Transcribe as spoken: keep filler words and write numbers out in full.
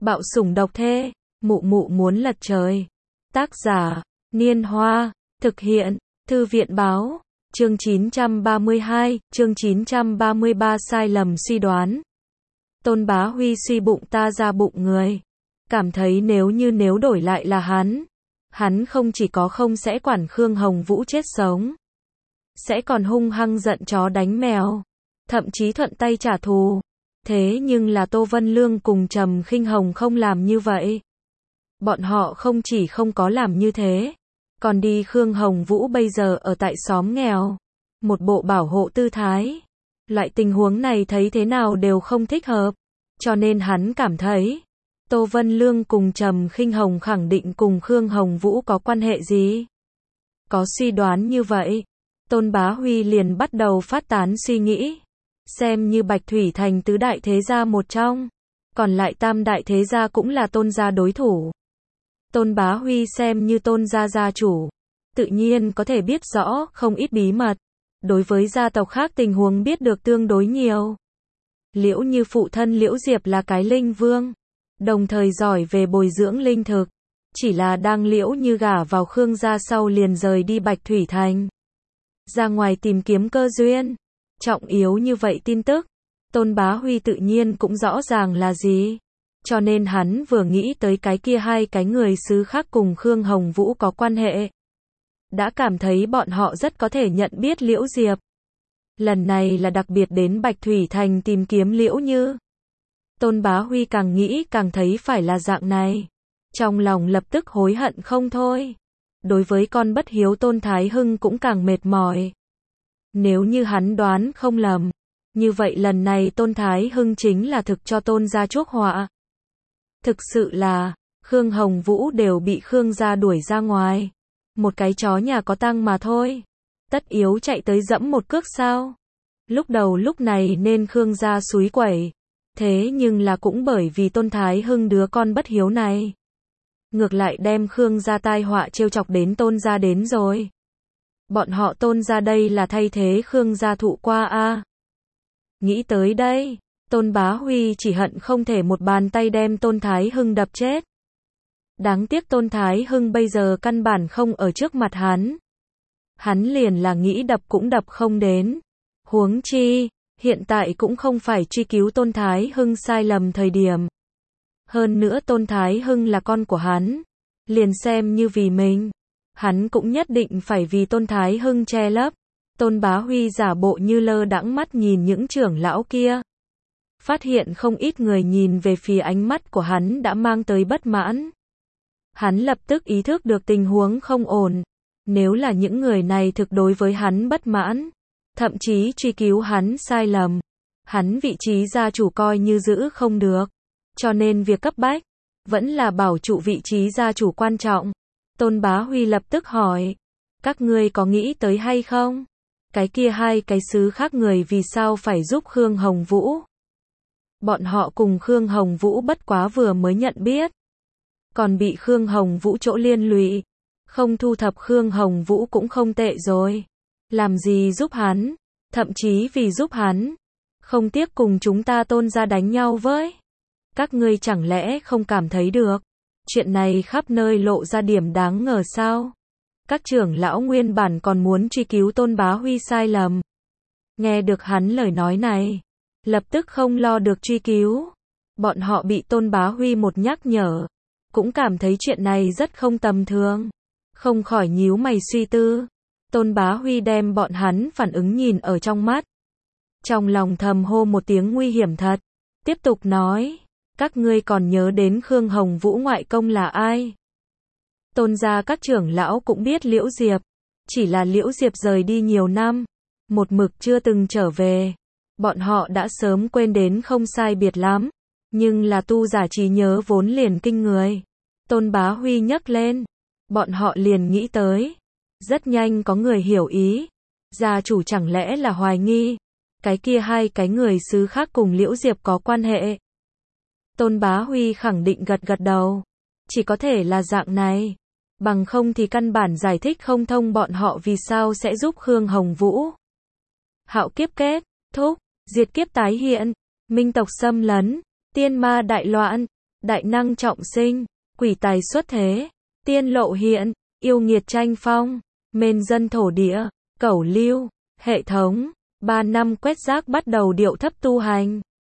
Bạo sủng độc thê, mụ mụ muốn lật trời. Tác giả, Niên Hoa, thực hiện, Thư viện báo, chương chín trăm ba mươi hai, chương chín trăm ba mươi ba sai lầm suy đoán. Tôn Bá Huy suy bụng ta ra bụng người. Cảm thấy nếu như nếu đổi lại là hắn, hắn không chỉ có không sẽ quản Khương Hồng Vũ chết sống, sẽ còn hung hăng giận chó đánh mèo, thậm chí thuận tay trả thù. Thế nhưng là Tô Vân Lương cùng Trầm Khinh Hồng không làm như vậy. Bọn họ không chỉ không có làm như thế, còn đi Khương Hồng Vũ bây giờ ở tại xóm nghèo, một bộ bảo hộ tư thái. Loại tình huống này thấy thế nào đều không thích hợp, cho nên hắn cảm thấy Tô Vân Lương cùng Trầm Khinh Hồng khẳng định cùng Khương Hồng Vũ có quan hệ gì. Có suy đoán như vậy, Tôn Bá Huy liền bắt đầu phát tán suy nghĩ. Xem như Bạch Thủy Thành tứ đại thế gia một trong, còn lại tam đại thế gia cũng là Tôn gia đối thủ. Tôn Bá Huy xem như Tôn gia gia chủ, tự nhiên có thể biết rõ không ít bí mật. Đối với gia tộc khác tình huống biết được tương đối nhiều. Liễu Như phụ thân Liễu Diệp là cái linh vương, đồng thời giỏi về bồi dưỡng linh thực. Chỉ là đang Liễu Như gả vào Khương gia sau liền rời đi Bạch Thủy Thành, ra ngoài tìm kiếm cơ duyên. Trọng yếu như vậy tin tức, Tôn Bá Huy tự nhiên cũng rõ ràng là gì. Cho nên hắn vừa nghĩ tới cái kia hai cái người xứ khác cùng Khương Hồng Vũ có quan hệ, đã cảm thấy bọn họ rất có thể nhận biết Liễu Diệp. Lần này là đặc biệt đến Bạch Thủy Thành tìm kiếm Liễu Như. Tôn Bá Huy càng nghĩ càng thấy phải là dạng này, trong lòng lập tức hối hận không thôi. Đối với con bất hiếu Tôn Thái Hưng cũng càng mệt mỏi. Nếu như hắn đoán không lầm, như vậy lần này Tôn Thái Hưng chính là thực cho Tôn gia chuốc họa. Thực sự là, Khương Hồng Vũ đều bị Khương gia đuổi ra ngoài. Một cái chó nhà có tang mà thôi. Tất yếu chạy tới dẫm một cước sao? Lúc đầu lúc này nên Khương gia xúi quẩy. Thế nhưng là cũng bởi vì Tôn Thái Hưng đứa con bất hiếu này, ngược lại đem Khương gia tai họa trêu chọc đến Tôn gia đến rồi. Bọn họ Tôn gia đây là thay thế Khương gia thụ qua a. À. Nghĩ tới đây, Tôn Bá Huy chỉ hận không thể một bàn tay đem Tôn Thái Hưng đập chết. Đáng tiếc Tôn Thái Hưng bây giờ căn bản không ở trước mặt hắn. Hắn liền là nghĩ đập cũng đập không đến. Huống chi, hiện tại cũng không phải truy cứu Tôn Thái Hưng sai lầm thời điểm. Hơn nữa Tôn Thái Hưng là con của hắn, liền xem như vì mình, hắn cũng nhất định phải vì Tôn Thái Hưng che lấp. Tôn Bá Huy giả bộ như lơ đãng mắt nhìn những trưởng lão kia. Phát hiện không ít người nhìn về phía ánh mắt của hắn đã mang tới bất mãn. Hắn lập tức ý thức được tình huống không ổn. Nếu là những người này thực đối với hắn bất mãn, thậm chí truy cứu hắn sai lầm, hắn vị trí gia chủ coi như giữ không được. Cho nên việc cấp bách vẫn là bảo trụ vị trí gia chủ quan trọng. Tôn Bá Huy lập tức hỏi, các ngươi có nghĩ tới hay không? Cái kia hai cái xứ khác người vì sao phải giúp Khương Hồng Vũ? Bọn họ cùng Khương Hồng Vũ bất quá vừa mới nhận biết, còn bị Khương Hồng Vũ chỗ liên lụy. Không thu thập Khương Hồng Vũ cũng không tệ rồi. Làm gì giúp hắn? Thậm chí vì giúp hắn, không tiếc cùng chúng ta Tôn gia đánh nhau với. Các ngươi chẳng lẽ không cảm thấy được? Chuyện này khắp nơi lộ ra điểm đáng ngờ sao? Các trưởng lão nguyên bản còn muốn truy cứu Tôn Bá Huy sai lầm. Nghe được hắn lời nói này, lập tức không lo được truy cứu. Bọn họ bị Tôn Bá Huy một nhắc nhở, cũng cảm thấy chuyện này rất không tầm thường. Không khỏi nhíu mày suy tư. Tôn Bá Huy đem bọn hắn phản ứng nhìn ở trong mắt. Trong lòng thầm hô một tiếng nguy hiểm thật. Tiếp tục nói, các ngươi còn nhớ đến Khương Hồng Vũ ngoại công là ai? Tôn gia các trưởng lão cũng biết Liễu Diệp. Chỉ là Liễu Diệp rời đi nhiều năm, một mực chưa từng trở về. Bọn họ đã sớm quên đến không sai biệt lắm. Nhưng là tu giả trí nhớ vốn liền kinh người. Tôn Bá Huy nhắc lên, bọn họ liền nghĩ tới. Rất nhanh có người hiểu ý. Gia chủ chẳng lẽ là hoài nghi cái kia hai cái người xứ khác cùng Liễu Diệp có quan hệ? Tôn Bá Huy khẳng định gật gật đầu. Chỉ có thể là dạng này. Bằng không thì căn bản giải thích không thông bọn họ vì sao sẽ giúp Khương Hồng Vũ. Hạo kiếp kết thúc, diệt kiếp tái hiện, minh tộc xâm lấn, tiên ma đại loạn, đại năng trọng sinh, quỷ tài xuất thế, tiên lộ hiện, yêu nghiệt tranh phong, mên dân thổ địa, cẩu lưu, hệ thống, ba năm quét rác bắt đầu điệu thấp tu hành.